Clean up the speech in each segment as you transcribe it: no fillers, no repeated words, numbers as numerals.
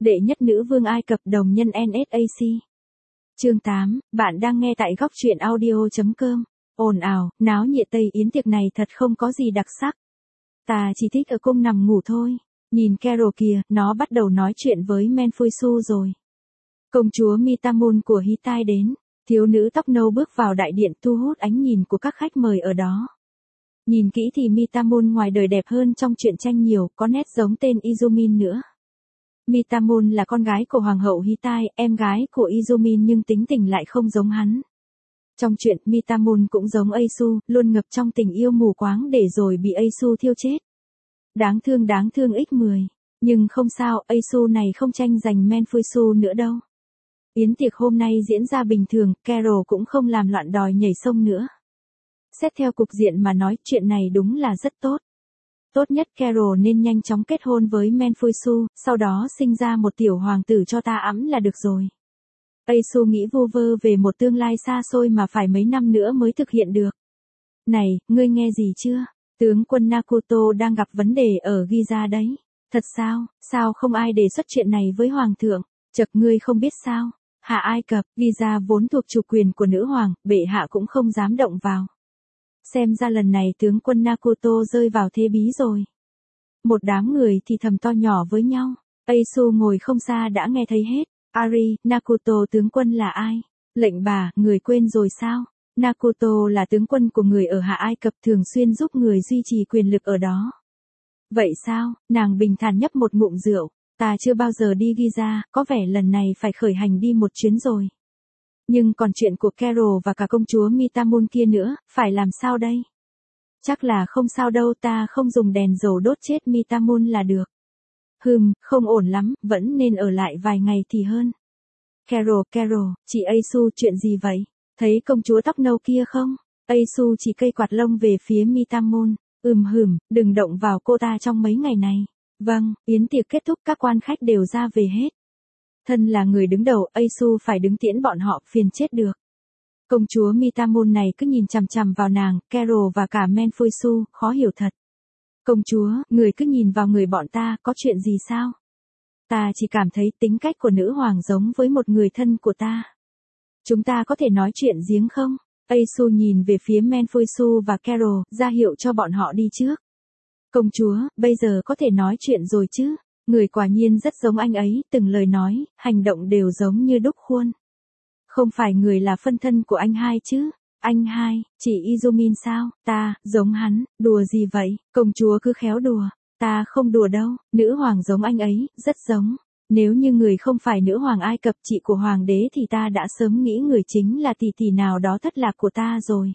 Đệ nhất nữ vương Ai Cập đồng nhân NSAC. Chương 8, bạn đang nghe tại góc truyện audio.com. Ồn ào, náo nhiệt Tây Yến tiệc này thật không có gì đặc sắc. Ta chỉ thích ở cung nằm ngủ thôi. Nhìn Carol kìa, nó bắt đầu nói chuyện với Menfuisu rồi. Công chúa Mitamun của Hittite đến. Thiếu nữ tóc nâu bước vào đại điện thu hút ánh nhìn của các khách mời ở đó. Nhìn kỹ thì Mitamun ngoài đời đẹp hơn trong truyện tranh nhiều, có nét giống tên Izumin nữa. Mitamun là con gái của hoàng hậu Hittite, em gái của Izumin nhưng tính tình lại không giống hắn. Trong truyện, Mitamun cũng giống Aisu, luôn ngập trong tình yêu mù quáng để rồi bị Aisu thiêu chết. Đáng thương x10. Nhưng không sao, Aisu này không tranh giành Menfuisu nữa đâu. Yến tiệc hôm nay diễn ra bình thường, Carol cũng không làm loạn đòi nhảy sông nữa. Xét theo cục diện mà nói, chuyện này đúng là rất tốt. Tốt nhất Carol nên nhanh chóng kết hôn với Menfuisu, sau đó sinh ra một tiểu hoàng tử cho ta ẵm là được rồi. Aisu nghĩ vu vơ về một tương lai xa xôi mà phải mấy năm nữa mới thực hiện được. Này, ngươi nghe gì chưa? Tướng quân Nakuto đang gặp vấn đề ở Giza đấy. Thật sao? Sao không ai đề xuất chuyện này với hoàng thượng? Chật, ngươi không biết sao? Hạ Ai Cập, Giza vốn thuộc chủ quyền của nữ hoàng, bệ hạ cũng không dám động vào. Xem ra lần này tướng quân Nakuto rơi vào thế bí rồi. Một đám người thì thầm to nhỏ với nhau. Aisu ngồi không xa đã nghe thấy hết. Ari, Nakuto tướng quân là ai? Lệnh bà, người quên rồi sao? Nakuto là tướng quân của người ở Hạ Ai Cập, thường xuyên giúp người duy trì quyền lực ở đó. Vậy sao? Nàng bình thản nhấp một ngụm rượu. Ta chưa bao giờ đi Giza, có vẻ lần này phải khởi hành đi một chuyến rồi. Nhưng còn chuyện của Carol và cả công chúa Mitamun kia nữa, phải làm sao đây? Chắc là không sao đâu, ta không dùng đèn dầu đốt chết Mitamun là được. Không ổn lắm, vẫn nên ở lại vài ngày thì hơn. Carol, chị Aisu, chuyện gì vậy? Thấy công chúa tóc nâu kia không? Aisu chỉ cây quạt lông về phía Mitamun. Đừng động vào cô ta trong mấy ngày này. Vâng, yến tiệc kết thúc, các quan khách đều ra về hết. Thân là người đứng đầu, Aisu phải đứng tiễn bọn họ, phiền chết được. Công chúa Mitamun này cứ nhìn chằm chằm vào nàng, Carol và cả Menfuisu, khó hiểu thật. Công chúa, người cứ nhìn vào người bọn ta, có chuyện gì sao? Ta chỉ cảm thấy tính cách của nữ hoàng giống với một người thân của ta. Chúng ta có thể nói chuyện riêng không? Aisu nhìn về phía Menfuisu và Carol, ra hiệu cho bọn họ đi trước. Công chúa, bây giờ có thể nói chuyện rồi chứ? Người quả nhiên rất giống anh ấy, từng lời nói, hành động đều giống như đúc khuôn. Không phải người là phân thân của anh hai chứ? Anh hai, chị Izumin sao? Ta, giống hắn, đùa gì vậy? Công chúa cứ khéo đùa. Ta không đùa đâu, nữ hoàng giống anh ấy, rất giống. Nếu như người không phải nữ hoàng Ai Cập, chị của hoàng đế thì ta đã sớm nghĩ người chính là tỷ tỷ nào đó thất lạc của ta rồi.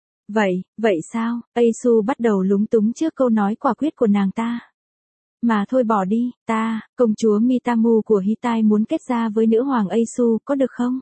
Vậy sao? Aisu bắt đầu lúng túng trước câu nói quả quyết của nàng ta. Mà thôi bỏ đi, công chúa Mitamu của Hittite muốn kết gia với nữ hoàng Aisu, có được không?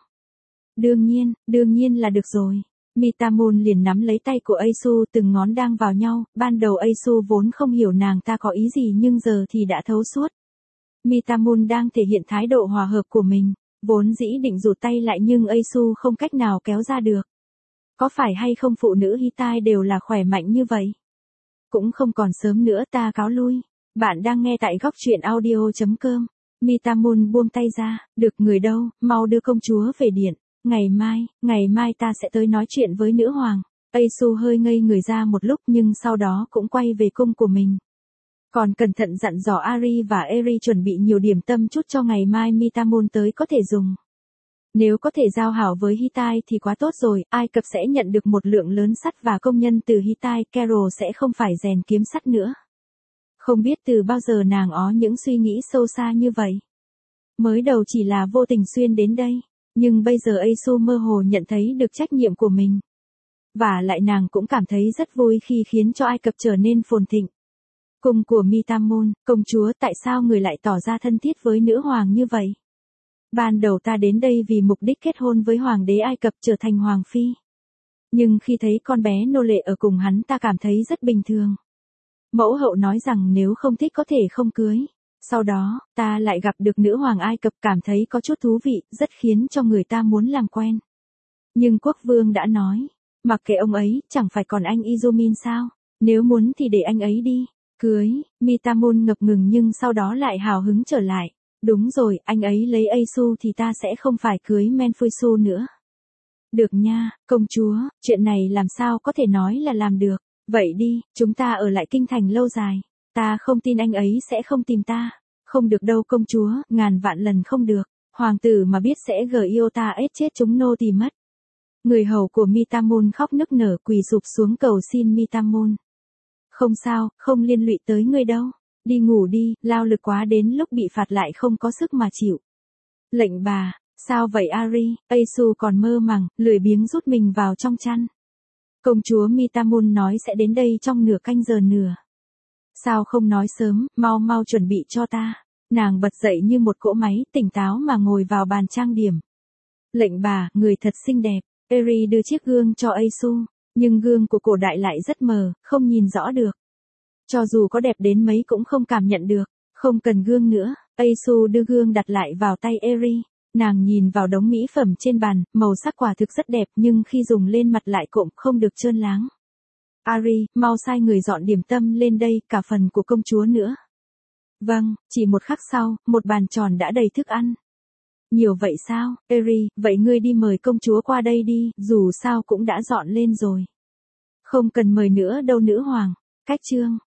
Đương nhiên là được rồi. Mitamun liền nắm lấy tay của Aisu, từng ngón đang vào nhau, ban đầu Aisu vốn không hiểu nàng ta có ý gì nhưng giờ thì đã thấu suốt. Mitamun đang thể hiện thái độ hòa hợp của mình, vốn dĩ định rụt tay lại nhưng Aisu không cách nào kéo ra được. Có phải hay không phụ nữ Hittite đều là khỏe mạnh như vậy? Cũng không còn sớm nữa, ta cáo lui. Bạn đang nghe tại góc truyện audio.com. Mitamun buông tay ra, được người đâu, mau đưa công chúa về điện. Ngày mai ta sẽ tới nói chuyện với nữ hoàng. Aisu hơi ngây người ra một lúc nhưng sau đó cũng quay về cung của mình. Còn cẩn thận dặn dò Ari và Eri chuẩn bị nhiều điểm tâm chút cho ngày mai Mitamun tới có thể dùng. Nếu có thể giao hảo với Hittite thì quá tốt rồi, Ai Cập sẽ nhận được một lượng lớn sắt và công nhân từ Hittite, Carol sẽ không phải rèn kiếm sắt nữa. Không biết từ bao giờ nàng có những suy nghĩ sâu xa như vậy. Mới đầu chỉ là vô tình xuyên đến đây, nhưng bây giờ Aisu mơ hồ nhận thấy được trách nhiệm của mình. Và lại nàng cũng cảm thấy rất vui khi khiến cho Ai Cập trở nên phồn thịnh. Cung của Mitamun, công chúa, tại sao người lại tỏ ra thân thiết với nữ hoàng như vậy? Ban đầu ta đến đây vì mục đích kết hôn với hoàng đế Ai Cập, trở thành hoàng phi. Nhưng khi thấy con bé nô lệ ở cùng hắn ta cảm thấy rất bình thường. Mẫu hậu nói rằng nếu không thích có thể không cưới. Sau đó, ta lại gặp được nữ hoàng Ai Cập, cảm thấy có chút thú vị, rất khiến cho người ta muốn làm quen. Nhưng quốc vương đã nói, mặc kệ ông ấy, chẳng phải còn anh Izumin sao? Nếu muốn thì để anh ấy đi. Cưới, Mitamun ngập ngừng nhưng sau đó lại hào hứng trở lại. Đúng rồi, anh ấy lấy Aisu thì ta sẽ không phải cưới Menfuisu nữa. Được nha, công chúa, chuyện này làm sao có thể nói là làm được. Vậy đi, chúng ta ở lại kinh thành lâu dài. Ta không tin anh ấy sẽ không tìm ta. Không được đâu công chúa, ngàn vạn lần không được. Hoàng tử mà biết sẽ Iota ết chết chúng nô tỳ mất. Người hầu của Mitamun khóc nức nở quỳ sụp xuống cầu xin Mitamun. Không sao, không liên lụy tới ngươi đâu. Đi ngủ đi, lao lực quá đến lúc bị phạt lại không có sức mà chịu. Lệnh bà, sao vậy Ari? Aisu còn mơ màng, lười biếng rút mình vào trong chăn. Công chúa Mitamun nói sẽ đến đây trong nửa canh giờ nữa. Sao không nói sớm, mau mau chuẩn bị cho ta. Nàng bật dậy như một cỗ máy, tỉnh táo mà ngồi vào bàn trang điểm. Lệnh bà, người thật xinh đẹp. Eri đưa chiếc gương cho Aisu, nhưng gương của cổ đại lại rất mờ, không nhìn rõ được. Cho dù có đẹp đến mấy cũng không cảm nhận được, không cần gương nữa. Aisu đưa gương đặt lại vào tay Eri. Nàng nhìn vào đống mỹ phẩm trên bàn, màu sắc quả thực rất đẹp nhưng khi dùng lên mặt lại cộm không được trơn láng. Ari, mau sai người dọn điểm tâm lên đây, cả phần của công chúa nữa. Vâng, chỉ một khắc sau, một bàn tròn đã đầy thức ăn. Nhiều vậy sao, Eri, vậy ngươi đi mời công chúa qua đây đi, dù sao cũng đã dọn lên rồi. Không cần mời nữa đâu nữ hoàng. Cách chương